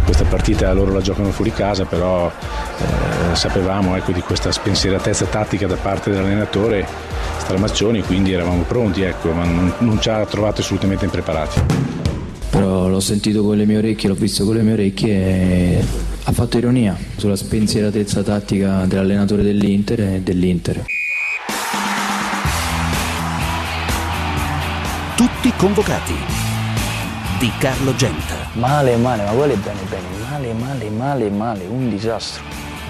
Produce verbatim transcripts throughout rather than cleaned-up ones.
questa partita loro la giocano fuori casa, però eh, sapevamo ecco, di questa spensieratezza tattica da parte dell'allenatore Stramaccioni, quindi eravamo pronti, ecco, ma non, non ci ha trovato assolutamente impreparati. Però l'ho sentito con le mie orecchie, l'ho visto con le mie orecchie e ha fatto ironia sulla spensieratezza tattica dell'allenatore dell'Inter e dell'Inter. Tutti convocati di Carlo Genta. Male, male, ma quello è bene, bene, male, male, male, male, un disastro.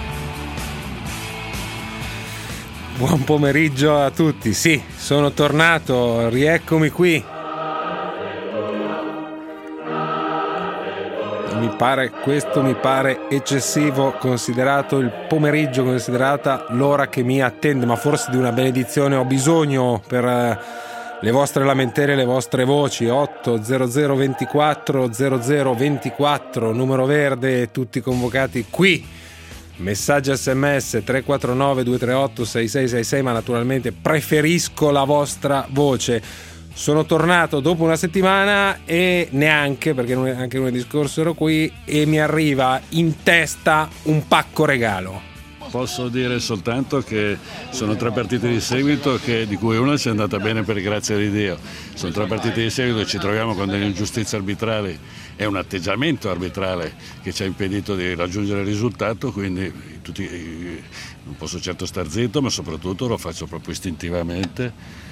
Buon pomeriggio a tutti, sì, sono tornato, rieccomi qui. Mi pare, questo mi pare eccessivo, considerato il pomeriggio, considerata l'ora che mi attende, ma forse di una benedizione ho bisogno per le vostre lamentele, le vostre voci. Otto zero zero ventiquattro zero zero ventiquattro, numero verde, tutti convocati qui. Messaggi sms tre quattro nove due tre otto sei sei sei sei, ma naturalmente preferisco la vostra voce. Sono tornato dopo una settimana e neanche, perché anche lunedì scorso ero qui, e mi arriva in testa un pacco regalo. Posso dire soltanto che sono tre partite di seguito, che, di cui una ci è andata bene per grazia di Dio. Sono tre partite di seguito e ci troviamo con delle ingiustizie arbitrali e un atteggiamento arbitrale che ci ha impedito di raggiungere il risultato, quindi tutti, non posso certo star zitto, ma soprattutto lo faccio proprio istintivamente.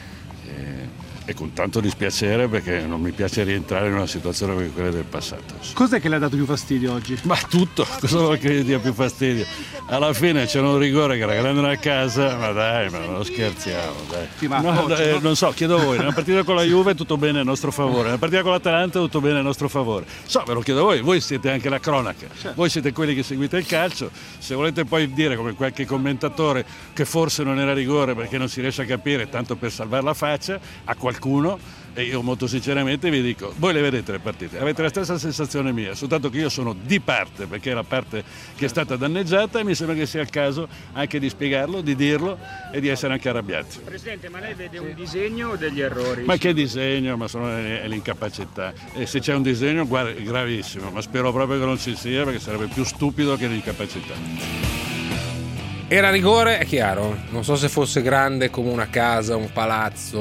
E... e con tanto dispiacere, perché non mi piace rientrare in una situazione come quella del passato. Cos'è che le ha dato più fastidio oggi? Ma tutto, cosa vuoi che gli dia più fastidio? Alla fine c'era un rigore che era grande a casa, ma dai, ma non scherziamo, dai. Sì, ma no, oggi, dai no? Non so, chiedo a voi, nella partita con la Juve tutto bene a nostro favore, nella partita con l'Atalanta tutto bene a nostro favore. So, ve lo chiedo a voi, voi siete anche la cronaca, certo. Voi siete quelli che seguite il calcio, se volete poi dire come qualche commentatore che forse non era rigore perché non si riesce a capire, tanto per salvare la faccia a qualcuno, e io molto sinceramente vi dico, voi le vedete le partite, avete la stessa sensazione mia, soltanto che io sono di parte, perché è la parte che è stata danneggiata, e mi sembra che sia il caso anche di spiegarlo, di dirlo e di essere anche arrabbiati. Presidente, ma lei vede un disegno o degli errori? Ma che disegno, ma sono è l'incapacità, e se c'è un disegno guarda, è gravissimo, ma spero proprio che non ci sia, perché sarebbe più stupido che l'incapacità. Era rigore, è chiaro, non so se fosse grande come una casa, un palazzo,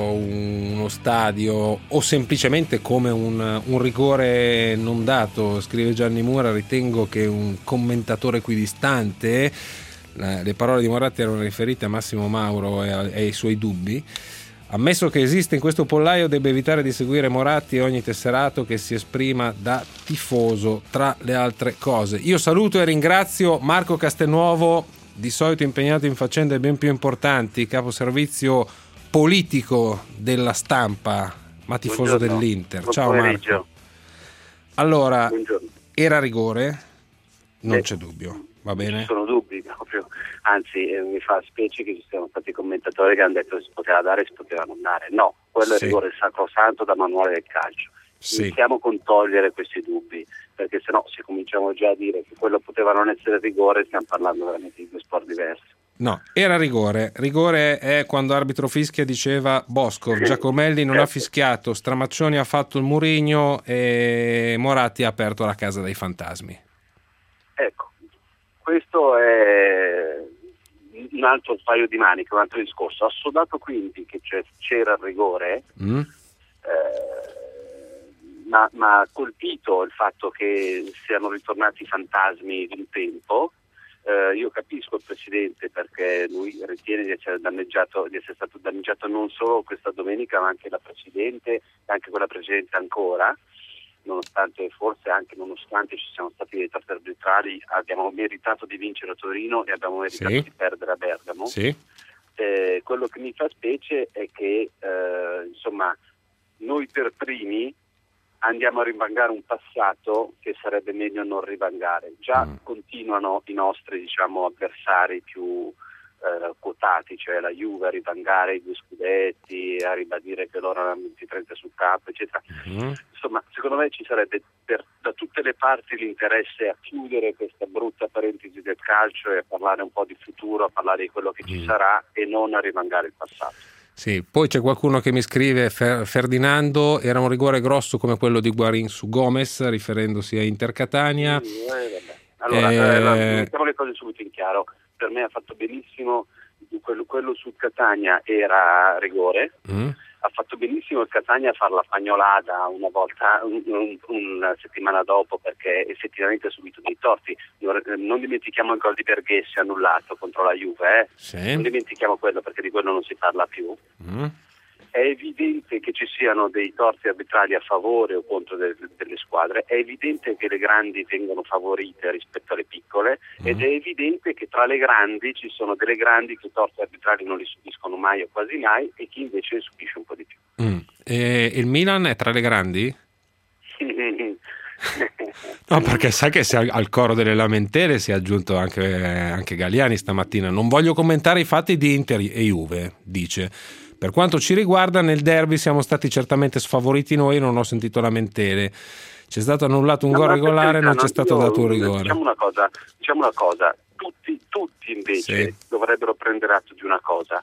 uno stadio o semplicemente come un, un rigore non dato. Scrive Gianni Mura, ritengo che un commentatore equidistante, le parole di Moratti erano riferite a Massimo Mauro e, a, e ai suoi dubbi. Ammesso che esiste in questo pollaio, debba evitare di seguire Moratti e ogni tesserato che si esprima da tifoso, tra le altre cose. Io saluto e ringrazio Marco Castelnuovo, di solito impegnato in faccende ben più importanti, capo servizio politico della Stampa, ma tifoso Buongiorno. dell'Inter. Buon Ciao pomeriggio. Marco. Allora, Buongiorno. era rigore? Non Eh, c'è dubbio, va bene? Non ci sono dubbi, proprio. Anzi, eh, mi fa specie che ci siano stati commentatori che hanno detto che si poteva dare e si poteva non dare. No, quello Sì. è rigore sacrosanto da manuale del calcio. Sì. Iniziamo con togliere questi dubbi, perché sennò se cominciamo già a dire che quello poteva non essere rigore, stiamo parlando veramente di due sport diversi. No, era rigore. Rigore è quando arbitro fischia, diceva Boscov, Giacomelli non ha fischiato, Stramaccioni ha fatto il Murigno e Moratti ha aperto la casa dei fantasmi. Ecco, questo è un altro paio di maniche, un altro discorso. Assodato quindi che c'era il rigore, Mm? eh, ma ha colpito il fatto che siano ritornati i fantasmi di un tempo. Eh, io capisco il Presidente, perché lui ritiene di essere danneggiato, di essere stato danneggiato non solo questa domenica ma anche la precedente e anche quella precedente ancora, nonostante forse anche nonostante ci siano stati dei torti arbitrali, abbiamo meritato di vincere a Torino e abbiamo meritato Sì. di perdere a Bergamo. Sì. Eh, quello che mi fa specie è che eh, insomma noi per primi andiamo a rivangare un passato che sarebbe meglio non rivangare. Già mm. continuano i nostri, diciamo, avversari più eh, quotati, cioè la Juve a rivangare i due scudetti, a ribadire che loro hanno venti trenta sul campo, eccetera. Mm. Insomma, secondo me ci sarebbe per, da tutte le parti l'interesse a chiudere questa brutta parentesi del calcio e a parlare un po' di futuro, a parlare di quello che mm. ci sarà e non a rivangare il passato. Sì, poi c'è qualcuno che mi scrive: Fer- Ferdinando, era un rigore grosso come quello di Guarin su Gomez, riferendosi a Inter Catania. Sì, eh, allora, eh... allora, mettiamo le cose subito in chiaro. Per me ha fatto benissimo quello, quello su Catania, era rigore. Mm. Ha fatto benissimo il Catania a fare la pagnolata una volta, un, un, una settimana dopo, perché effettivamente ha subito dei torti. Non dimentichiamo il gol di Berghessi annullato contro la Juve, eh? Sì. Non dimentichiamo quello, perché di quello non si parla più. Mm. È evidente che ci siano dei torti arbitrali a favore o contro de- delle squadre, è evidente che le grandi vengono favorite rispetto alle piccole, mm. ed è evidente che tra le grandi ci sono delle grandi che i torti arbitrali non li subiscono mai o quasi mai, e chi invece ne subisce un po' di più. Mm. E il Milan è tra le grandi? No, perché sai che al, al coro delle lamentele si è aggiunto anche, anche Galliani stamattina. Non voglio commentare i fatti di Inter e Juve, dice. Per quanto ci riguarda, nel derby siamo stati certamente sfavoriti noi, non ho sentito lamentele. C'è stato annullato un no, gol regolare, non c'è stato io, dato un rigore. Diciamo una cosa, diciamo una cosa. Tutti, tutti invece sì. dovrebbero prendere atto di una cosa,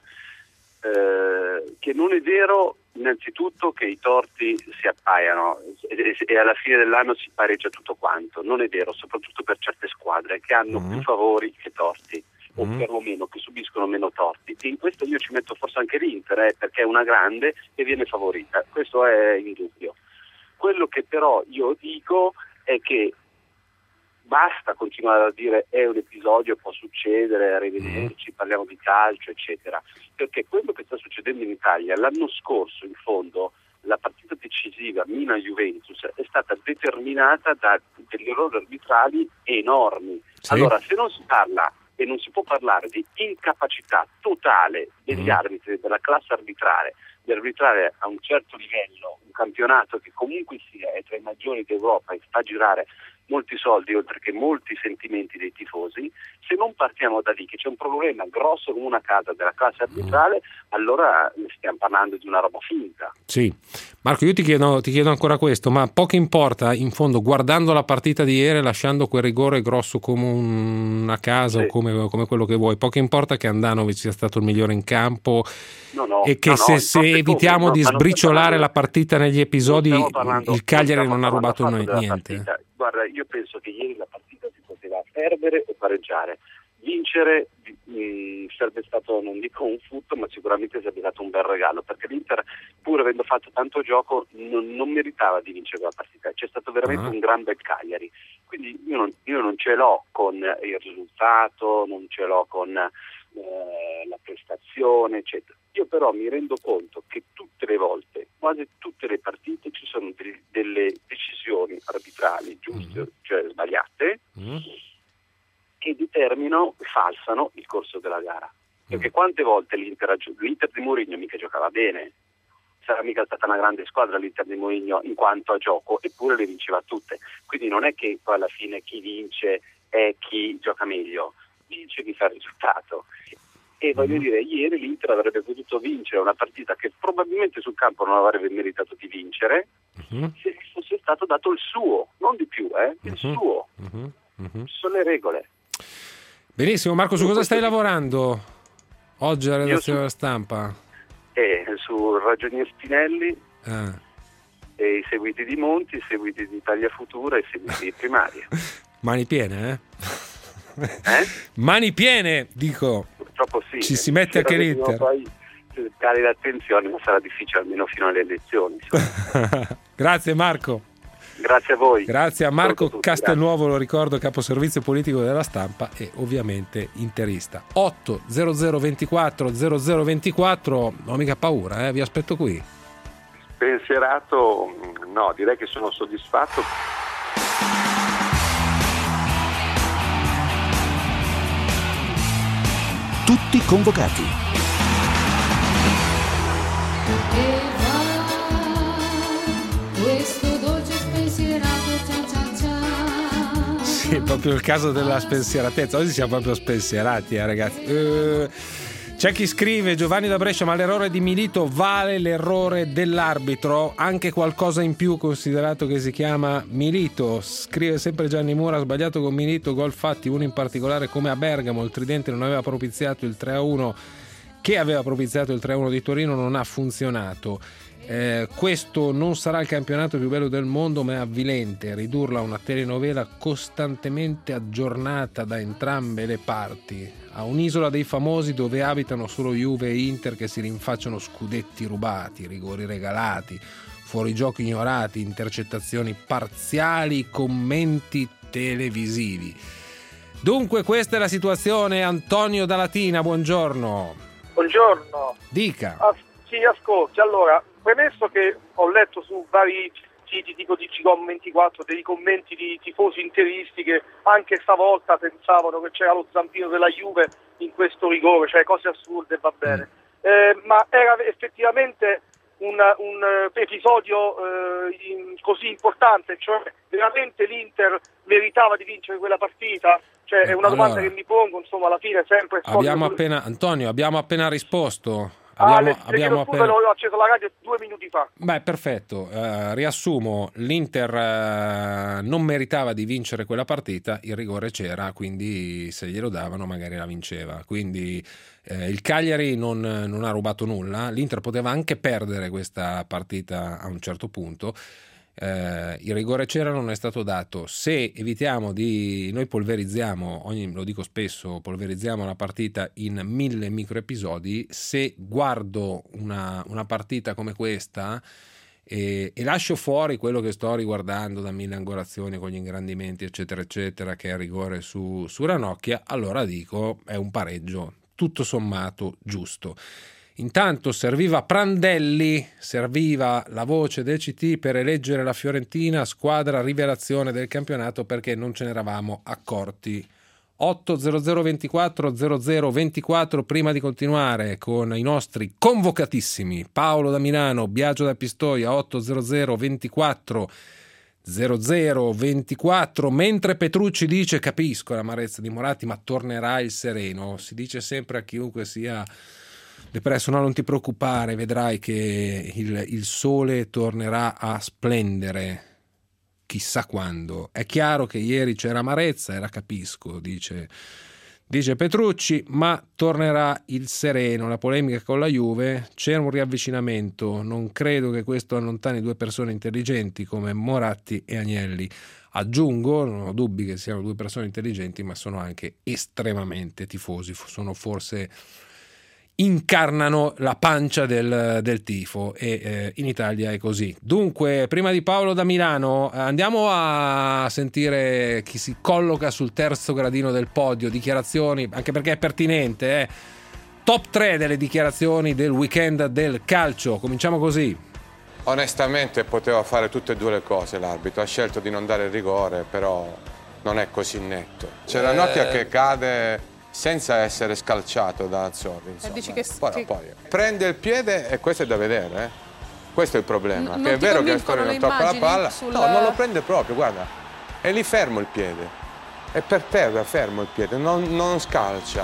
eh, che non è vero innanzitutto che i torti si appaiano e, e alla fine dell'anno si pareggia tutto quanto. Non è vero, soprattutto per certe squadre che hanno mm. più favori che torti, o mm. perlomeno che subiscono meno torti, e in questo io ci metto forse anche l'Inter, eh, perché è una grande e viene favorita, questo è indubbio. Quello che però io dico è che basta continuare a dire è un episodio, può succedere, arrivederci, parliamo di calcio eccetera, perché quello che sta succedendo in Italia l'anno scorso, in fondo la partita decisiva Milan-Juventus è stata determinata da degli errori arbitrali enormi. Sì. Allora, se non si parla e non si può parlare di incapacità totale degli mm. arbitri, della classe arbitrale, di arbitrare a un certo livello un campionato che comunque sia è tra i maggiori d'Europa e fa girare molti soldi oltre che molti sentimenti dei tifosi, se non partiamo da lì che c'è un problema grosso come una casa della classe arbitrale, allora stiamo parlando di una roba finta. Sì, Marco, io ti chiedo, ti chiedo ancora questo, ma poco importa in fondo, guardando la partita di ieri, lasciando quel rigore grosso come una casa sì. o come, come quello che vuoi, poco importa che Andanovic sia stato il migliore in campo no, no, e che no, se, no, se evitiamo come, di no, sbriciolare la partita negli episodi, parlando, il Cagliari non, non ha rubato niente. Guarda, io penso che ieri la partita si poteva perdere o pareggiare. Vincere mh, sarebbe stato, non dico un furto, ma sicuramente sarebbe stato un bel regalo, perché l'Inter, pur avendo fatto tanto gioco, non, non meritava di vincere la partita. C'è stato veramente uh-huh. un gran bel Cagliari. Quindi io non, io non ce l'ho con il risultato, non ce l'ho con eh, la prestazione, eccetera. Io però mi rendo conto che tutte le volte, quasi tutte le partite, ci sono de- delle decisioni arbitrali giuste, mm. cioè sbagliate, mm. che determinano, falsano il corso della gara. Mm. Perché quante volte l'Inter, l'Inter di Mourinho mica giocava bene, sarà mica stata una grande squadra l'Inter di Mourinho in quanto a gioco, eppure le vinceva tutte. Quindi non è che poi alla fine chi vince è chi gioca meglio, vince chi fa il risultato. E voglio mm. dire, ieri l'Inter avrebbe potuto vincere una partita che probabilmente sul campo non avrebbe meritato di vincere mm. se fosse stato dato il suo, non di più, eh, il mm-hmm. suo. Mm-hmm. Mm-hmm. Ci sono le regole. Benissimo, Marco, su cosa stai lavorando oggi alla redazione della Stampa? Eh, su Ragionier Spinelli, ah. e i seguiti di Monti, i seguiti di Italia Futura e i seguiti di Primaria. Mani piene, eh? Eh? Mani piene, dico. Purtroppo sì. Ci si mette anche l'Inter. Poi cari l'attenzione, ma sarà difficile almeno fino alle elezioni. Grazie Marco. Grazie a voi. Grazie a Marco tutti, Castelnuovo, grazie. Lo ricordo, capo servizio politico della Stampa e ovviamente interista. otto zero zero ventiquattro zero zero ventiquattro, non ho mica paura, eh? Vi aspetto qui. Spensierato, no, direi che sono soddisfatto. Tutti convocati. E va questo dolce spensierato cia cia cia. Sì, è proprio il caso della spensieratezza. Oggi siamo proprio spensierati, eh, ragazzi. Uh, c'è chi scrive, Giovanni da Brescia, ma l'errore di Milito vale l'errore dell'arbitro? Anche qualcosa in più, considerato che si chiama Milito. Scrive sempre Gianni Mura, sbagliato con Milito, gol fatti, uno in particolare come a Bergamo, il tridente non aveva propiziato il tre a uno che aveva propiziato il tre a uno di Torino non ha funzionato. Eh, questo non sarà il campionato più bello del mondo, ma è avvilente ridurla a una telenovela costantemente aggiornata da entrambe le parti, a un'isola dei famosi dove abitano solo Juve e Inter che si rinfacciano scudetti rubati, rigori regalati, fuorigiochi ignorati, intercettazioni parziali, commenti televisivi. Dunque questa è la situazione. Antonio da Latina, buongiorno. Buongiorno. Dica. Ah, sì, ascolti. Allora, premesso che ho letto su vari siti tipo di G Com ventiquattro dei commenti di tifosi interisti che anche stavolta pensavano che c'era lo zampino della Juve in questo rigore, cioè cose assurde, va bene. Mm. Eh, ma era effettivamente un, un episodio eh, in, così importante, cioè veramente l'Inter meritava di vincere quella partita? Cioè è una domanda allora, che mi pongo, insomma, alla fine sempre abbiamo solito... appena Antonio, abbiamo appena risposto. Ah, Abbiamo, le, abbiamo appena... appena... ho acceso la radio due minuti fa. Beh, perfetto. Uh, riassumo, l'Inter uh, non meritava di vincere quella partita, il rigore c'era, quindi se glielo davano magari la vinceva. Quindi uh, il Cagliari non, non ha rubato nulla, l'Inter poteva anche perdere questa partita a un certo punto. Uh, il rigore c'era, non è stato dato. Se evitiamo di, noi polverizziamo, ogni, lo dico spesso, polverizziamo la partita in mille microepisodi. Se guardo una, una partita come questa e, e lascio fuori quello che sto riguardando da mille angolazioni con gli ingrandimenti eccetera eccetera, che è il rigore su, su Ranocchia, allora dico è un pareggio tutto sommato giusto. Intanto serviva Prandelli, serviva la voce del C T per eleggere la Fiorentina squadra rivelazione del campionato, perché non ce ne eravamo accorti. otto zero zero ventiquattro zero zero ventiquattro. Prima di continuare con i nostri convocatissimi Paolo da Milano, Biagio da Pistoia, otto zero zero ventiquattro zero zero ventiquattro. Mentre Petrucci dice capisco l'amarezza di Moratti ma tornerà il sereno. Si dice sempre a chiunque sia depresso, no, non ti preoccupare, vedrai che il, il sole tornerà a splendere chissà quando. È chiaro che ieri c'era amarezza e la capisco, dice, dice Petrucci, ma tornerà il sereno. La polemica con la Juve, c'era un riavvicinamento, non credo che questo allontani due persone intelligenti come Moratti e Agnelli. Aggiungo, non ho dubbi che siano due persone intelligenti, ma sono anche estremamente tifosi, sono forse incarnano la pancia del, del tifo e eh, in Italia è così. Dunque, prima di Paolo da Milano andiamo a sentire chi si colloca sul terzo gradino del podio, dichiarazioni, anche perché è pertinente, eh. Top tre delle dichiarazioni del weekend del calcio. Cominciamo così. Onestamente poteva fare tutte e due le cose l'arbitro, ha scelto di non dare il rigore, però non è così netto. C'è Ranocchia eh... che cade senza essere scalciato da Azzorri. Dici che, poi, che... poi prende il piede e questo è da vedere. Eh? Questo è il problema. N- che è vero che Azzorri non tocca la palla. Sul... No, non lo prende proprio, guarda. È lì fermo il piede. È per terra fermo il piede, non, non scalcia.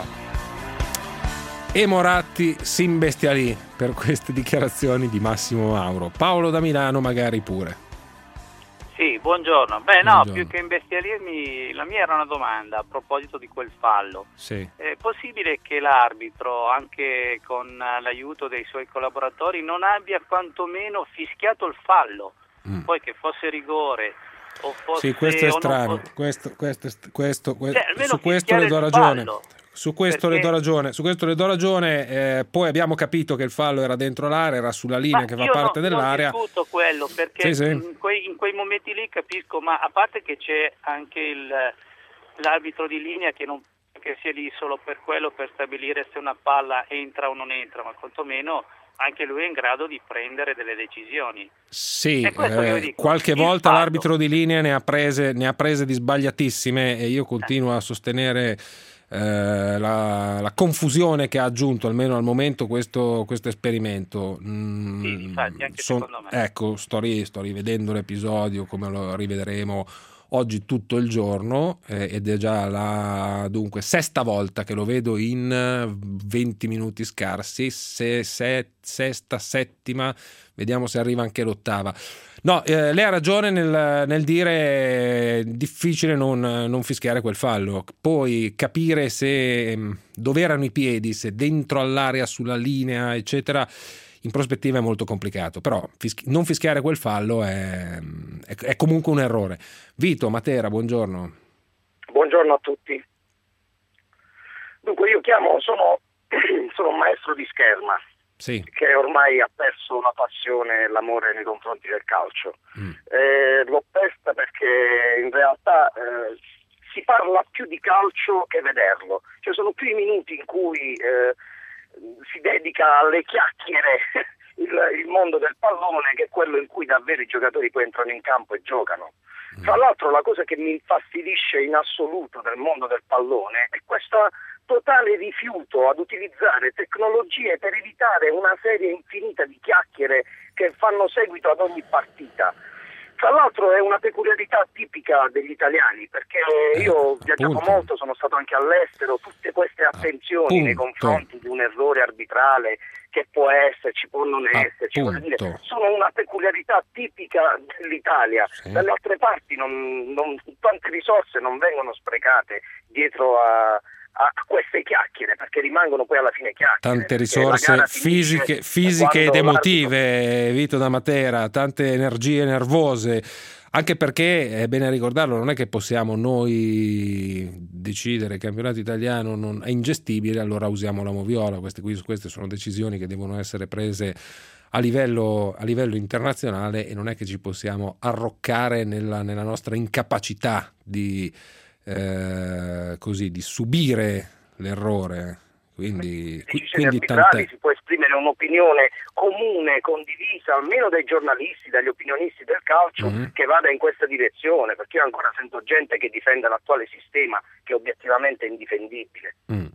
E Moratti si imbestialì per queste dichiarazioni di Massimo Mauro. Paolo da Milano magari pure. Sì, buongiorno. Beh, no, buongiorno. Più che imbestialirmi, la mia era una domanda a proposito di quel fallo. Sì. È possibile che l'arbitro, anche con l'aiuto dei suoi collaboratori, non abbia quantomeno fischiato il fallo? Mm. Poi che fosse rigore o fosse... Sì, questo è strano. Fosse... Questo, questo, questo, questo, cioè, su questo le do ragione. Fallo. Su questo Perché... le do ragione, su questo le do ragione, eh, poi abbiamo capito che il fallo era dentro l'area, era sulla linea ma che fa parte no, dell'area. Non discuto quello, perché sì, sì. In, quei, in quei momenti lì capisco, ma a parte che c'è anche il, l'arbitro di linea che non che sia lì solo per quello, per stabilire se una palla entra o non entra, ma quantomeno anche lui è in grado di prendere delle decisioni. Sì, eh, dico, qualche volta fallo. L'arbitro di linea ne ha prese, ne ha prese di sbagliatissime e io continuo eh. a sostenere Eh, la, la confusione che ha aggiunto almeno al momento questo, questo esperimento. Mm, sì, infatti, anche son, secondo me. Ecco, sto, ri, sto rivedendo l'episodio come lo rivedremo oggi tutto il giorno eh, ed è già la dunque sesta volta che lo vedo in venti minuti scarsi, se, se, sesta, settima, vediamo se arriva anche l'ottava. No, eh, lei ha ragione nel, nel dire è difficile non, non fischiare quel fallo, poi capire se dove erano i piedi, se dentro all'area, sulla linea, eccetera, in prospettiva è molto complicato, però fischi- non fischiare quel fallo è, è, è comunque un errore. Vito Matera, buongiorno. Buongiorno a tutti. Dunque io chiamo, sono, sono un maestro di scherma. Sì. Che ormai ha perso la passione e l'amore nei confronti del calcio. Mm. Eh, l'ho persa perché in realtà eh, si parla più di calcio che vederlo. Cioè sono più i minuti in cui eh, si dedica alle chiacchiere il, il mondo del pallone che quello in cui davvero i giocatori poi entrano in campo e giocano. Tra l'altro la cosa che mi infastidisce in assoluto del mondo del pallone è questa totale rifiuto ad utilizzare tecnologie per evitare una serie infinita di chiacchiere che fanno seguito ad ogni partita. Tra l'altro è una peculiarità tipica degli italiani, perché io ho viaggiato molto, sono stato anche all'estero, tutte queste attenzioni Appunto. nei confronti di un errore arbitrale che può esserci, può non esserci, voglio dire, sono una peculiarità tipica dell'Italia. Sì. Dalle altre parti non, non, tante risorse non vengono sprecate dietro a a queste chiacchiere, perché rimangono poi alla fine chiacchiere. Tante risorse fisiche, fisiche ed emotive, Vito da Matera, tante energie nervose, anche perché è bene ricordarlo, non è che possiamo noi decidere che il campionato italiano non è ingestibile, allora usiamo la moviola. Queste, queste sono decisioni che devono essere prese a livello, a livello internazionale e non è che ci possiamo arroccare nella, nella nostra incapacità di Eh, così di subire l'errore, quindi, quindi tant'è. Si può esprimere un'opinione comune, condivisa almeno dai giornalisti, dagli opinionisti del calcio, mm-hmm. che vada in questa direzione, perché io ancora sento gente che difende l'attuale sistema che obiettivamente è indifendibile. Mm.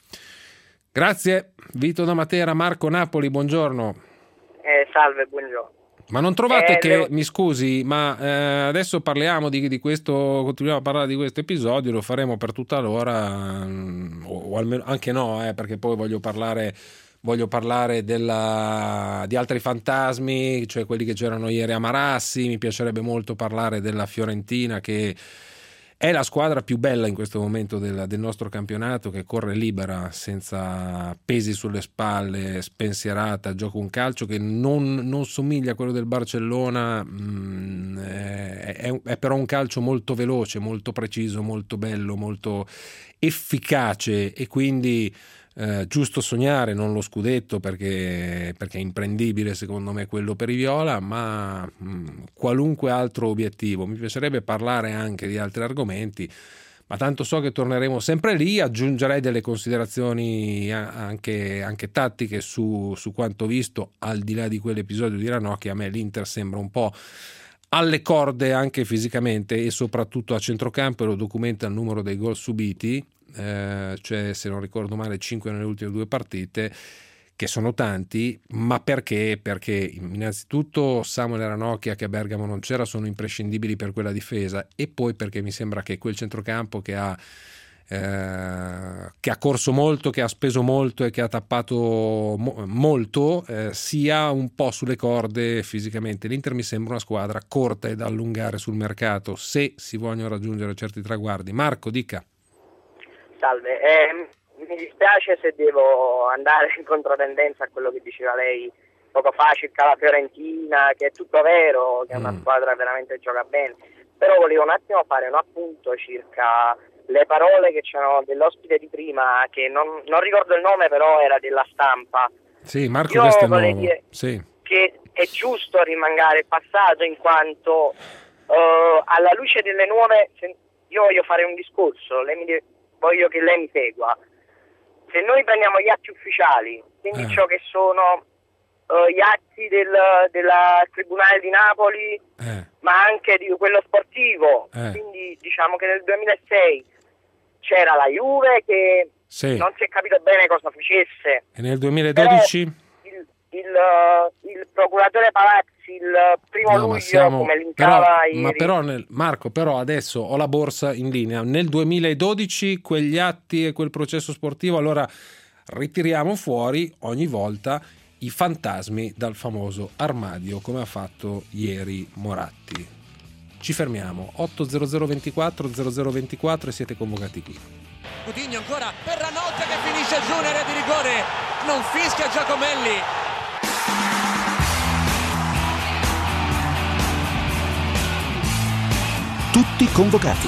Grazie Vito da Matera. Marco Napoli, buongiorno. Eh, salve, buongiorno. Ma non trovate eh, che, devo... mi scusi, ma eh, adesso parliamo di, di questo, continuiamo a parlare di questo episodio, lo faremo per tutta l'ora, o, o almeno anche no, eh, perché poi voglio parlare, voglio parlare della, di altri fantasmi, cioè quelli che c'erano ieri a Marassi. Mi piacerebbe molto parlare della Fiorentina, che è la squadra più bella in questo momento del, del nostro campionato, che corre libera, senza pesi sulle spalle, spensierata, gioca un calcio che non, non somiglia a quello del Barcellona, mh, è, è, è però un calcio molto veloce, molto preciso, molto bello, molto efficace, e quindi eh, giusto sognare non lo scudetto, perché, perché è imprendibile secondo me quello per i viola, ma mh, qualunque altro obiettivo. Mi piacerebbe parlare anche di altri argomenti, ma tanto so che torneremo sempre lì. Aggiungerei delle considerazioni anche, anche tattiche su, su quanto visto, al di là di quell'episodio di Ranocchia. A me l'Inter sembra un po' alle corde anche fisicamente e soprattutto a centrocampo, e lo documenta il numero dei gol subiti. Eh, cioè, se non ricordo male, cinque nelle ultime due partite, che sono tanti, ma perché? Perché innanzitutto Samuel Ranocchia, che a Bergamo non c'era, sono imprescindibili per quella difesa, e poi perché mi sembra che quel centrocampo che ha eh, che ha corso molto, che ha speso molto e che ha tappato mo- molto eh, sia un po' sulle corde fisicamente. L'Inter mi sembra una squadra corta e da allungare sul mercato se si vogliono raggiungere certi traguardi. Marco, dica. Salve, eh, mi dispiace se devo andare in controtendenza a quello che diceva lei poco fa circa la Fiorentina, che è tutto vero, che è una squadra veramente gioca bene, però volevo un attimo fare un appunto circa le parole che c'erano dell'ospite di prima, che non, non ricordo il nome, però era della Stampa. Sì, Marco Io Castelnuovo. vorrei dire sì. che è giusto rimangare il passato, in quanto uh, alla luce delle nuove, io voglio fare un discorso, lei mi deve, voglio che lei mi segua. Se noi prendiamo gli atti ufficiali, quindi eh. ciò che sono uh, gli atti del, della Tribunale di Napoli, eh. ma anche di quello sportivo, eh. quindi diciamo che nel duemilasei c'era la Juve che sì. non si è capito bene cosa facesse. E nel duemiladodici? Il, il, il procuratore Palazzi il primo No, luglio ma siamo, come però, linkava ieri. ma però nel, Marco, però adesso ho la borsa in linea. Nel duemiladodici quegli atti e quel processo sportivo, allora ritiriamo fuori ogni volta i fantasmi dal famoso armadio, come ha fatto ieri Moratti. Ci fermiamo. otto zero zero ventiquattro zero zero ventiquattro e siete convocati qui. Coutinho ancora per Ranocchia che finisce giù in area di rigore, non fischia Giacomelli. Tutti convocati.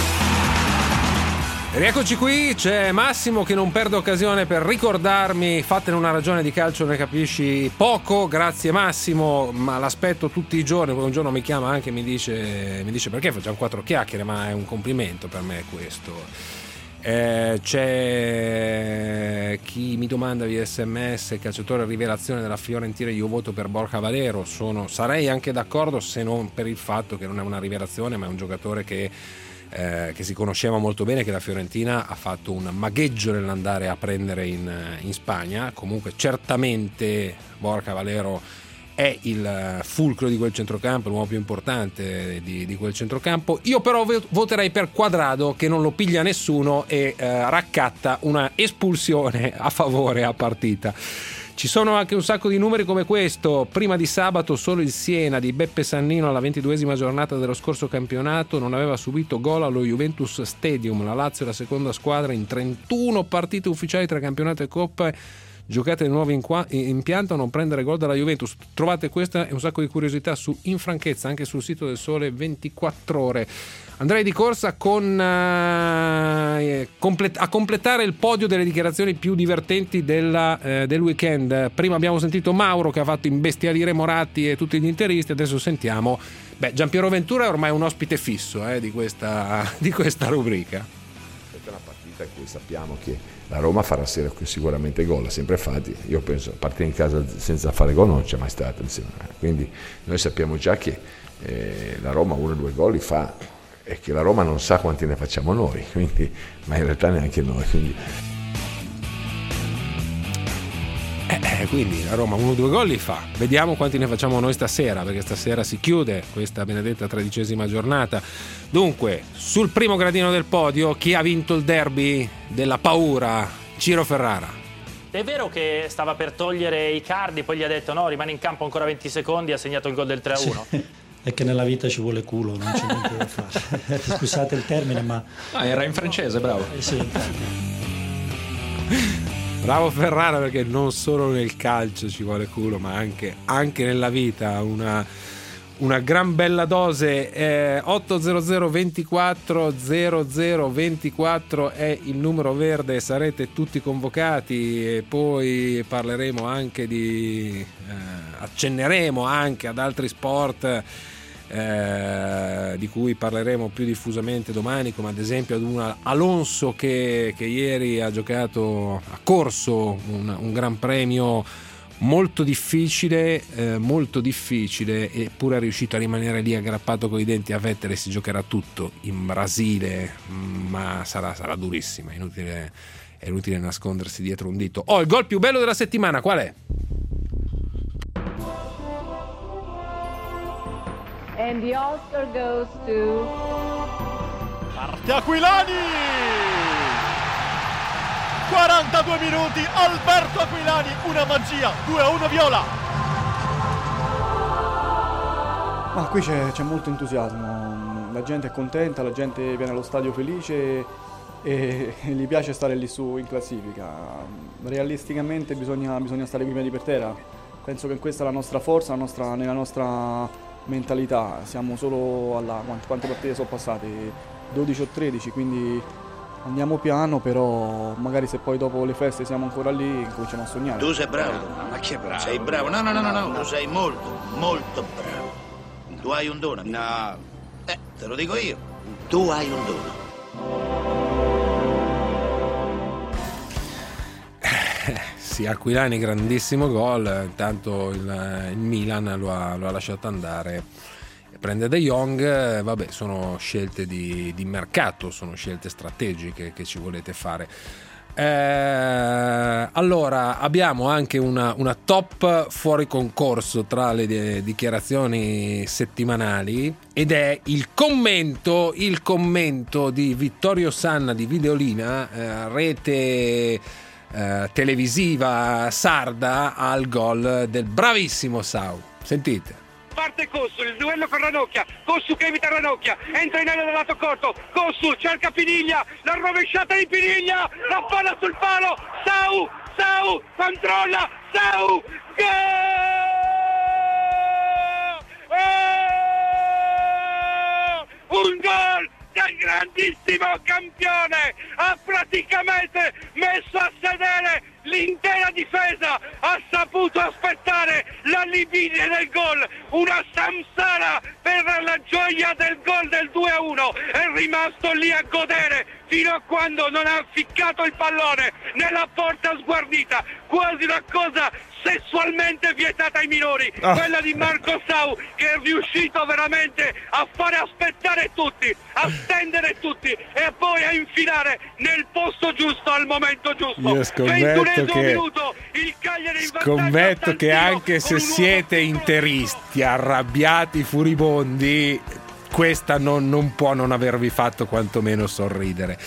Rieccoci qui, c'è Massimo che non perde occasione per ricordarmi, fatene una ragione di calcio ne capisci poco, grazie Massimo, ma l'aspetto tutti i giorni, poi un giorno mi chiama anche e mi dice, mi dice perché facciamo quattro chiacchiere, ma è un complimento per me questo. Eh, c'è chi mi domanda via sms calciatore rivelazione della Fiorentina, io voto per Borja Valero, sono, sarei anche d'accordo se non per il fatto che non è una rivelazione ma è un giocatore che, eh, che si conosceva molto bene, che la Fiorentina ha fatto un magheggio nell'andare a prendere in, in Spagna. Comunque certamente Borja Valero è il fulcro di quel centrocampo, l'uomo più importante di, di quel centrocampo. Io però voterei per Quadrado, che non lo piglia nessuno e eh, raccatta una espulsione a favore a partita. Ci sono anche un sacco di numeri come questo. Prima di sabato solo il Siena di Beppe Sannino alla ventiduesima giornata dello scorso campionato non aveva subito gol allo Juventus Stadium. La Lazio è la seconda squadra in trentuno partite ufficiali tra campionato e Coppa giocate nel nuovo impianto a non prendere gol dalla Juventus. Trovate questa e un sacco di curiosità su Infranchezza, anche sul sito del Sole ventiquattro ore. Andrei di corsa con uh, complet- a completare il podio delle dichiarazioni più divertenti della, uh, del weekend. Prima abbiamo sentito Mauro che ha fatto imbestialire Moratti e tutti gli interisti, adesso sentiamo beh, Giampiero Ventura è ormai un ospite fisso eh, di, questa, di questa rubrica. Questa è una partita in cui sappiamo che la Roma farà sicuramente gol, ha sempre fatti. Io penso partire in casa senza fare gol non c'è mai stato, quindi noi sappiamo già che eh, la Roma uno o due gol li fa e che la Roma non sa quanti ne facciamo noi, quindi, ma in realtà neanche noi. Quindi. Eh, eh, quindi la Roma uno o due gol li fa, vediamo quanti ne facciamo noi stasera, perché stasera si chiude questa benedetta tredicesima giornata. Dunque, sul primo gradino del podio, chi ha vinto il derby della paura? Ciro Ferrara. È vero che stava per togliere Icardi, poi gli ha detto no, rimane in campo ancora venti secondi, ha segnato il gol del tre a uno. Sì. È che nella vita ci vuole culo, non c'è niente da fare. Scusate il termine, ma... Ah, era in francese, bravo. Eh, sì. Bravo Ferrara, perché non solo nel calcio ci vuole culo, ma anche, anche nella vita una, una gran bella dose. eh, otto zero zero ventiquattro zero zero ventiquattro è il numero verde, sarete tutti convocati e poi parleremo anche di eh, accenneremo anche ad altri sport Eh, di cui parleremo più diffusamente domani, come ad esempio ad un Alonso che, che ieri ha giocato, ha corso un, un gran premio molto difficile, eh, molto difficile, eppure è riuscito a rimanere lì aggrappato coi denti a Vettel. Si giocherà tutto in Brasile, ma sarà, sarà durissima, è inutile, è inutile nascondersi dietro un dito. Oh, il gol più bello della settimana qual è? And the Oscar goes to... Parte Aquilani! quarantadue minuti, Alberto Aquilani, una magia, due a uno Viola! Ma qui c'è, c'è molto entusiasmo, la gente è contenta, la gente viene allo stadio felice e, e gli piace stare lì su in classifica. Realisticamente bisogna, bisogna stare piedi per terra, penso che questa è la nostra forza, la nostra, nella nostra mentalità. Siamo solo alla quante, quante partite sono passate? dodici o tredici, quindi andiamo piano, però magari se poi dopo le feste siamo ancora lì cominciamo a sognare. Tu sei bravo, ma che bravo? Sei bravo, no no no no, no, no. Tu sei molto, molto bravo. No. Tu hai un dono. No. Eh, te lo dico io. Tu hai un dono. Sì, Aquilani grandissimo gol, intanto il, il Milan lo ha, lo ha lasciato andare, prende De Jong. Vabbè, sono scelte di, di mercato, sono scelte strategiche che ci volete fare. Eh, allora abbiamo anche una, una top fuori concorso tra le de- dichiarazioni settimanali, ed è il commento il commento di Vittorio Sanna di Videolina, eh, rete eh, televisiva sarda, al gol del bravissimo Sau. Sentite. Parte Cossu, il duello con Ranocchia, Cossu che evita Ranocchia, entra in area dal lato corto, Cossu cerca Piniglia, la rovesciata di Piniglia, la palla sul palo, Sau, Sau, controlla, Sau, gol! Oh! Un gol del grandissimo campione, ha praticamente messo a sedere l'intera difesa, ha saputo aspettare la libidine del gol, una samsara per la gioia del gol del due a uno, è rimasto lì a godere fino a quando non ha ficcato il pallone nella porta sguardita, quasi una cosa sessualmente vietata ai minori, oh. quella di Marco Sau, che è riuscito veramente a fare aspettare tutti, a stendere tutti e poi a infilare nel posto giusto al momento giusto. Io scommetto che, minuto, il Cagliari in scommetto che anche se siete interisti, arrabbiati, furibondi, questa non, non può non avervi fatto quantomeno sorridere.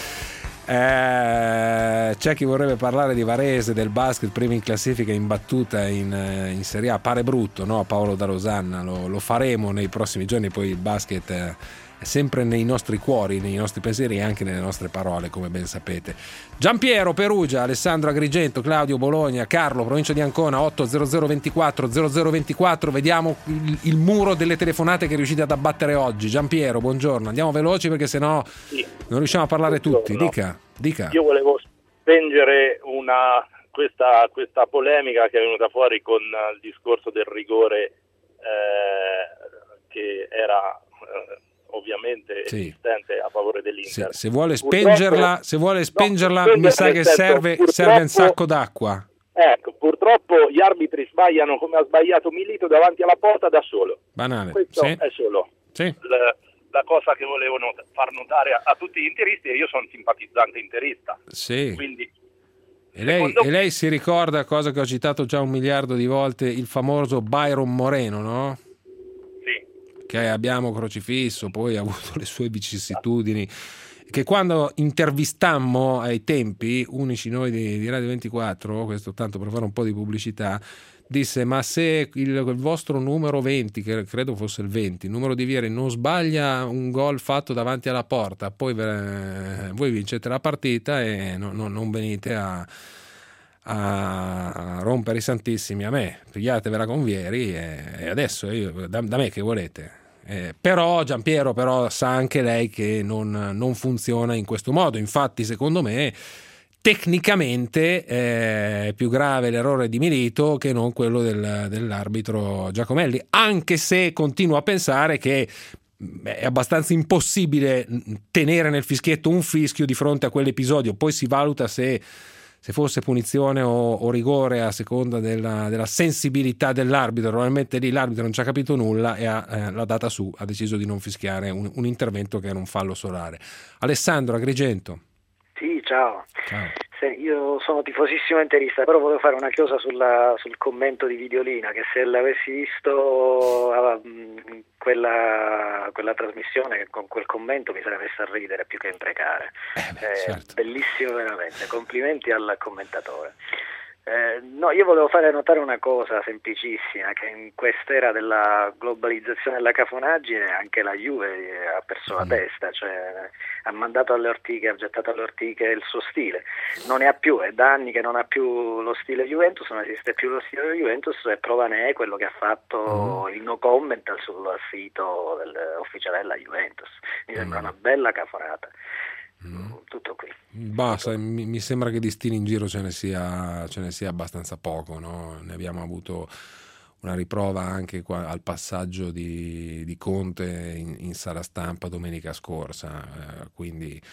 Eh, c'è chi vorrebbe parlare di Varese, del basket, prima in classifica, in battuta in, in Serie A. Pare brutto, no? Paolo da Rosanna, lo, lo faremo nei prossimi giorni. Poi il basket è sempre nei nostri cuori, nei nostri pensieri e anche nelle nostre parole, come ben sapete. Giampiero, Perugia, Alessandro, Agrigento, Claudio, Bologna, Carlo, provincia di Ancona, otto zero zero ventiquattro zero zero ventiquattro. Vediamo il, il muro delle telefonate che riuscite ad abbattere oggi. Giampiero, buongiorno, andiamo veloci perché sennò sì. non riusciamo a parlare tutti. Dica, dica. Io volevo spengere una, questa, questa polemica che è venuta fuori con il discorso del rigore eh, che era eh, ovviamente sì. esistente a favore dell'Inter. Se, se vuole spengerla, se vuole spengerla no, mi sa che serve, serve un sacco d'acqua. Ecco, purtroppo gli arbitri sbagliano come ha sbagliato Milito davanti alla porta da solo. Banale. Questo sì. è solo sì. la, la cosa che volevo not- far notare a, a tutti gli interisti, e io sono simpatizzante interista. Sì. Quindi E lei, secondo... e lei si ricorda, cosa che ho citato già un miliardo di volte, il famoso Byron Moreno, no? Che abbiamo crocifisso, poi ha avuto le sue vicissitudini, che quando intervistammo ai tempi, unici noi di, di Radio ventiquattro, questo tanto per fare un po' di pubblicità, disse: ma se il, il vostro numero venti, che credo fosse il venti, il numero di Vieri, non sbaglia un gol fatto davanti alla porta, poi eh, voi vincete la partita e no, no, non venite a a rompere i santissimi a me, pigliatevela con Vieri e, e adesso io, da, da me che volete. Eh, però Giampiero però sa anche lei che non, non funziona in questo modo. Infatti secondo me tecnicamente è più grave l'errore di Milito che non quello del, dell'arbitro Giacomelli, anche se continuo a pensare che è abbastanza impossibile tenere nel fischietto un fischio di fronte a quell'episodio. Poi si valuta se se fosse punizione o, o rigore a seconda della, della sensibilità dell'arbitro. Probabilmente lì l'arbitro non ci ha capito nulla e ha, eh, l'ha data su, ha deciso di non fischiare un, un intervento che era un fallo solare. Alessandro, Agrigento. Sì, ciao. Ciao. Sì, io sono tifosissimo interista, però volevo fare una chiosa sulla, sul commento di Videolina, che se l'avessi visto uh, quella, quella trasmissione con quel commento mi sarei messo a ridere più che a imprecare. Eh beh, eh, certo. Bellissimo veramente, complimenti al commentatore. Eh, no, io volevo fare notare una cosa semplicissima, che in quest'era della globalizzazione e della cafonaggine anche la Juve ha perso la testa, cioè ha mandato alle ortiche, ha gettato alle ortiche il suo stile, non ne ha più, è da anni che non ha più lo stile Juventus, non esiste più lo stile Juventus, e prova ne è quello che ha fatto mm. il no comment sul sito del, ufficiale della Juventus. Mi sembra mm. una bella cafonata. Mm. Tutto qui. Basta, mi, mi sembra che di stili in giro ce ne sia, ce ne sia abbastanza poco, no? Ne abbiamo avuto una riprova anche qua, al passaggio di, di Conte in, in sala stampa domenica scorsa, eh, quindi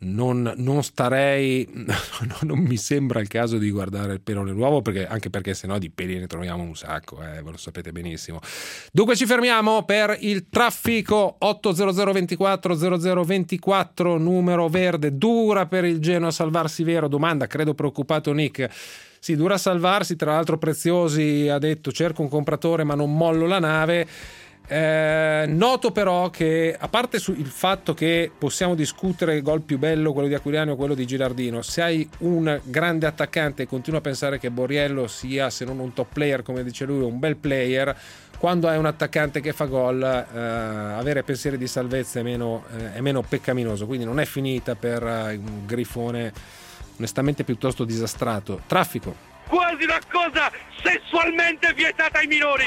non, non starei non mi sembra il caso di guardare il pelone nuovo, perché, anche perché sennò di peli ne troviamo un sacco, eh, ve lo sapete benissimo. Dunque ci fermiamo per il traffico. Otto zero zero ventiquattro zero zero ventiquattro numero verde. Dura per il Genoa salvarsi, vero? Domanda, credo preoccupato Nick. Sì, dura salvarsi, tra l'altro Preziosi ha detto cerco un compratore ma non mollo la nave. Eh, noto però che, a parte su il fatto che possiamo discutere il gol più bello, quello di Aquilani o quello di Gilardino, se hai un grande attaccante e continua a pensare che Borriello sia, se non un top player come dice lui, un bel player, quando hai un attaccante che fa gol, eh, avere pensieri di salvezza è meno, eh, è meno peccaminoso, quindi non è finita per eh, un Grifone onestamente piuttosto disastrato. Traffico. Quasi una cosa sessualmente vietata ai minori.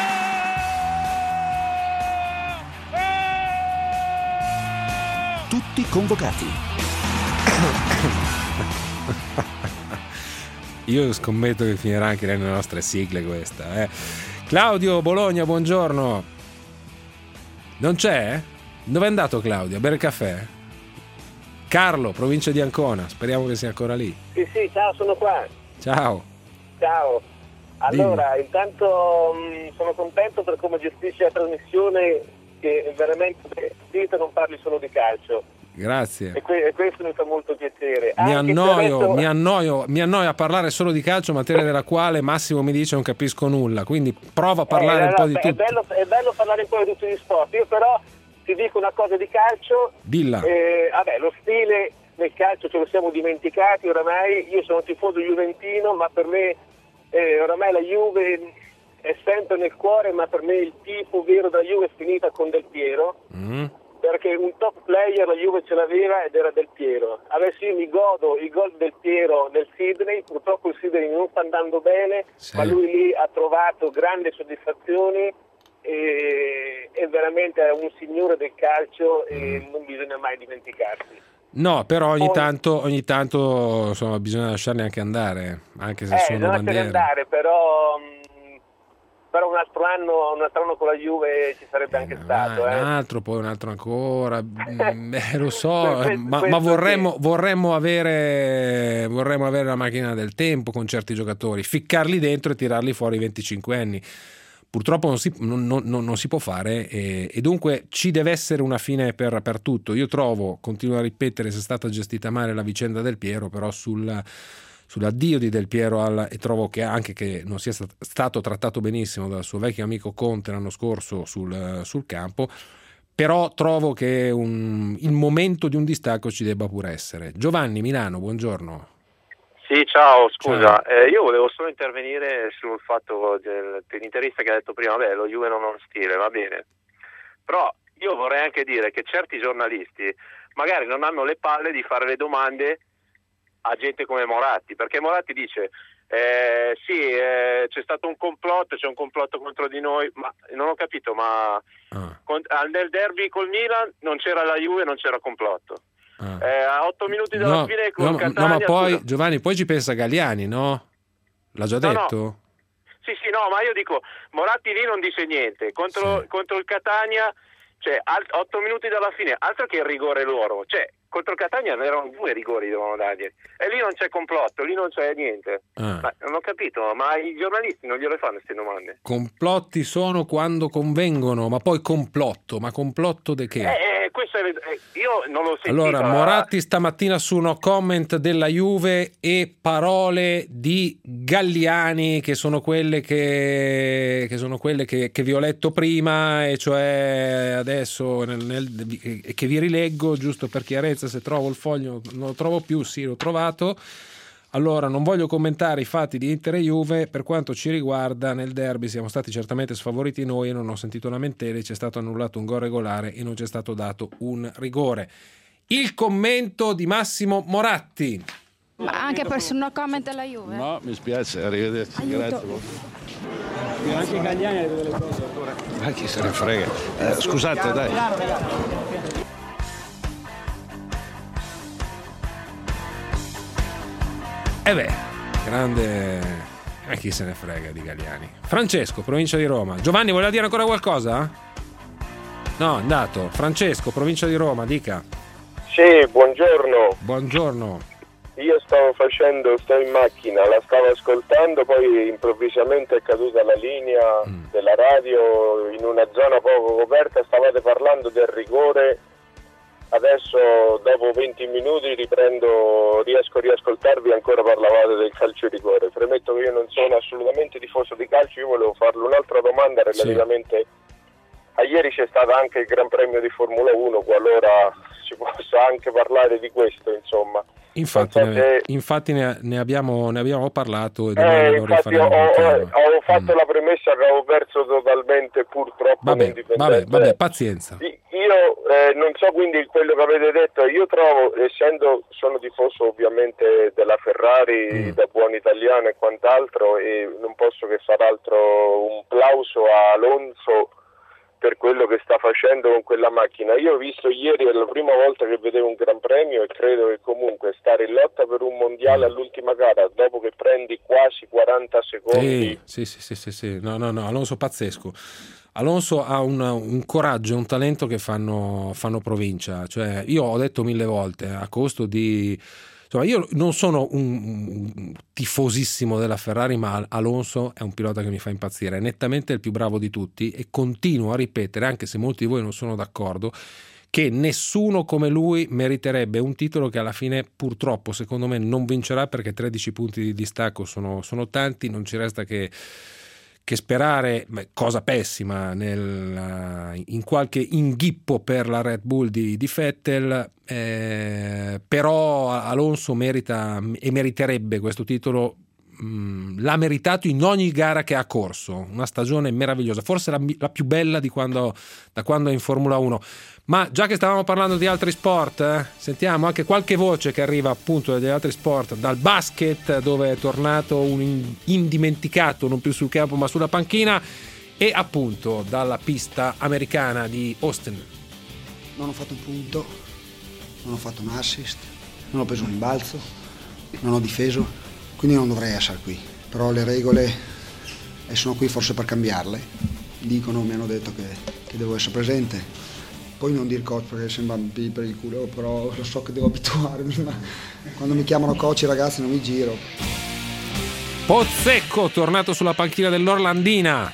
Tutti convocati. Io scommetto che finirà anche nelle nostre sigle questa. Eh. Claudio Bologna, buongiorno. Non c'è? Dove è andato Claudio? A bere caffè? Carlo, provincia di Ancona, speriamo che sia ancora lì. Sì, sì, ciao, sono qua. Ciao. Ciao. Allora, Dimmi. intanto mh, sono contento per come gestisci la trasmissione, che veramente dite non parli solo di calcio. Grazie. E, que- e questo mi fa molto piacere. Mi Anche annoio, adesso... mi annoio, mi annoio a parlare solo di calcio, materia della quale Massimo mi dice non capisco nulla, quindi prova a parlare eh, un po' no, di è tutto. Bello, è bello parlare un po' di tutti gli sport. Io però ti dico una cosa di calcio. Dilla. Eh, vabbè, lo stile nel calcio ce lo siamo dimenticati oramai. Io sono tifoso juventino, ma per me eh, oramai la Juve è sempre nel cuore, ma per me il tifo vero da Juve è finita con Del Piero, mm. perché un top player la Juve ce l'aveva ed era Del Piero. Adesso io mi godo il gol del Piero nel Sydney, purtroppo il Sydney non sta andando bene, sì. ma lui lì ha trovato grandi soddisfazioni e è veramente un signore del calcio e mm. non bisogna mai dimenticarsi. No, però ogni Poi, tanto, ogni tanto insomma, bisogna lasciarli anche andare, anche se eh, sono non bandiere. andare, però, però un altro anno, un altro anno con la Juve ci sarebbe anche eh, stato. Un eh. altro, poi un altro ancora, Beh, lo so, questo, ma, questo ma vorremmo, vorremmo, avere, vorremmo avere la macchina del tempo con certi giocatori, ficcarli dentro e tirarli fuori venticinque anni. Purtroppo non si, non, non, non si può fare e, e dunque ci deve essere una fine per, per tutto. Io trovo, continuo a ripetere, se è stata gestita male la vicenda Del Piero, però sul, sull'addio di Del Piero al, e trovo che anche che non sia stat, stato trattato benissimo dal suo vecchio amico Conte l'anno scorso sul, sul campo, però trovo che un, il momento di un distacco ci debba pure essere. Giovanni, Milano, buongiorno. Sì, ciao, scusa, ciao. Eh, io volevo solo intervenire sul fatto del, dell'interista che ha detto prima, beh, lo Juve non ha uno stile, va bene, però io vorrei anche dire che certi giornalisti magari non hanno le palle di fare le domande a gente come Moratti, perché Moratti dice, eh, sì, eh, c'è stato un complotto, c'è un complotto contro di noi, ma non ho capito, ma ah. con, nel derby col Milan non c'era la Juve, non c'era complotto. Ah. Eh, a otto minuti dalla no, fine con no, Catania, no, ma poi scusa. Giovanni, poi ci pensa Galliani, no? L'ha già no, detto? No. Sì, sì, no, ma io dico, Moratti lì non dice niente, contro, sì. contro il Catania, cioè, alt- otto minuti dalla fine, altro che il rigore loro, cioè, contro il Catania erano due rigori dovevano dargli, e lì non c'è complotto, lì non c'è niente. Ah. Ma non ho capito, ma i giornalisti non gliele fanno queste domande? Complotti sono quando convengono, ma poi complotto, ma complotto di che? Eh, eh, questo è, eh, io non l'ho sentito. Allora, Moratti stamattina su No Comment della Juve e parole di Galliani che sono quelle che, che sono quelle che, che vi ho letto prima, e cioè adesso nel, nel, che vi rileggo giusto per chiarezza. Se trovo il foglio non lo trovo più, sì, l'ho trovato. Allora, non voglio commentare i fatti di Inter e Juve, per quanto ci riguarda nel derby siamo stati certamente sfavoriti noi e non ho sentito lamentele, c'è stato annullato un gol regolare e non c'è stato dato un rigore. Il commento di Massimo Moratti. Ma anche per su No Comment alla Juve? No, mi spiace, arrivederci. Aiuto. Grazie. Anche Galliani ha detto delle cose ancora. Ma chi se ne frega. Eh, scusate, dai. Eh beh, grande, e eh, chi se ne frega di Galliani. Francesco, provincia di Roma. Giovanni, voleva dire ancora qualcosa? No, è andato. Francesco, provincia di Roma, dica. Sì, buongiorno. Buongiorno. Io stavo facendo, sto in macchina, la stavo ascoltando, poi improvvisamente è caduta la linea mm. della radio in una zona poco coperta, stavate parlando del rigore, adesso dopo venti minuti riprendo, riesco a riascoltarvi, ancora parlavate del calcio di rigore. Premetto che io non sono assolutamente tifoso di calcio, io volevo farle un'altra domanda relativamente sì. a ieri c'è stato anche il Gran Premio di Formula uno, qualora si possa anche parlare di questo, insomma. Infatti, so ne, se... infatti ne, ne, abbiamo, ne abbiamo parlato e eh, infatti ho, ho, ho fatto mm. la premessa che avevo perso totalmente purtroppo vabbè, vabbè, vabbè, pazienza. Io eh, non so quindi quello che avete detto, io trovo, essendo sono tifoso ovviamente della Ferrari mm. da buon italiano e quant'altro, e non posso che far altro un plauso a Alonso per quello che sta facendo con quella macchina. Io ho visto ieri, è la prima volta che vedevo un Gran Premio, e credo che comunque stare in lotta per un mondiale all'ultima gara, dopo che prendi quasi quaranta secondi... Sì, sì, sì, sì, sì. No, no, no, Alonso pazzesco. Alonso ha un, un coraggio e un talento che fanno, fanno provincia. Cioè, io ho detto mille volte, a costo di... Insomma, io non sono un, un tifosissimo della Ferrari, ma Alonso è un pilota che mi fa impazzire, è nettamente il più bravo di tutti, e continuo a ripetere, anche se molti di voi non sono d'accordo, che nessuno come lui meriterebbe un titolo che alla fine purtroppo secondo me non vincerà, perché tredici punti di distacco sono, sono tanti. Non ci resta che che sperare, cosa pessima, nel, in qualche inghippo per la Red Bull di, di Vettel, eh, però Alonso merita e meriterebbe questo titolo, mh, l'ha meritato in ogni gara che ha corso, una stagione meravigliosa, forse la, la più bella di quando, da quando è in Formula uno. Ma già che stavamo parlando di altri sport, eh, sentiamo anche qualche voce che arriva appunto dagli altri sport, dal basket, dove è tornato un indimenticato, non più sul campo ma sulla panchina, e appunto dalla pista americana di Austin. Non ho fatto un punto, non ho fatto un assist, non ho preso un rimbalzo, non ho difeso, quindi non dovrei essere qui. Però le regole, e sono qui forse per cambiarle, dicono, mi hanno detto che, che devo essere presente. Poi non dire coach perché sembra un pi per il culo, però lo so che devo abituarmi, ma quando mi chiamano coach i ragazzi non mi giro. Pozzecco, tornato sulla panchina dell'Orlandina.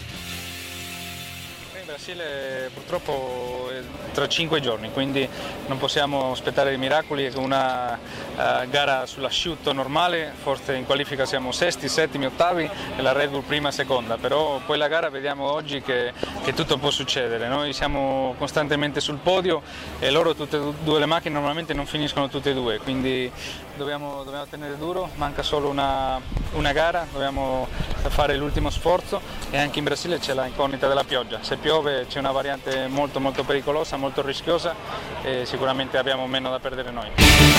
In Brasile purtroppo è tra cinque giorni, quindi non possiamo aspettare i miracoli. Con una uh, gara sull'asciutto normale, forse in qualifica siamo sesti, settimi, ottavi, e la Red Bull prima, seconda, però poi la gara vediamo oggi che, che tutto può succedere. Noi siamo costantemente sul podio e loro tutte e due le macchine normalmente non finiscono tutte e due, quindi dobbiamo, dobbiamo tenere duro, manca solo una, una gara, dobbiamo fare l'ultimo sforzo, e anche in Brasile c'è la incognita della pioggia. Se piove c'è una variante molto molto pericolosa, molto rischiosa, e sicuramente abbiamo meno da perdere noi.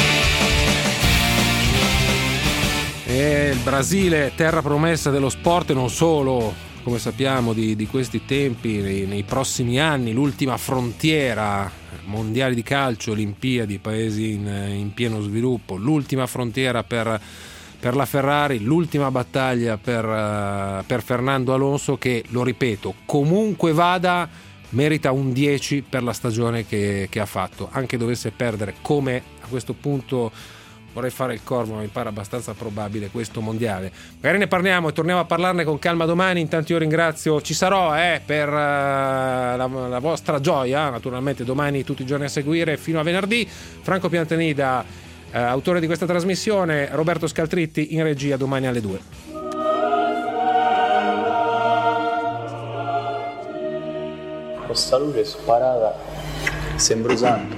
E il Brasile, terra promessa dello sport, e non solo, come sappiamo, di, di questi tempi, nei, nei prossimi anni, l'ultima frontiera, mondiali di calcio, Olimpiadi, paesi in, in pieno sviluppo, l'ultima frontiera per, per la Ferrari, l'ultima battaglia per, uh, per Fernando Alonso, che, lo ripeto, comunque vada, merita un dieci per la stagione che, che ha fatto, anche dovesse perdere, come a questo punto vorrei fare il corvo, ma mi pare abbastanza probabile, questo mondiale. Magari ne parliamo e torniamo a parlarne con calma domani. Intanto io ringrazio, ci sarò eh, per uh, la, la vostra gioia, naturalmente domani tutti i giorni a seguire fino a venerdì. Franco Piantanida, uh, autore di questa trasmissione, Roberto Scaltritti in regia, domani alle due. Questa luce sparata sembra usando.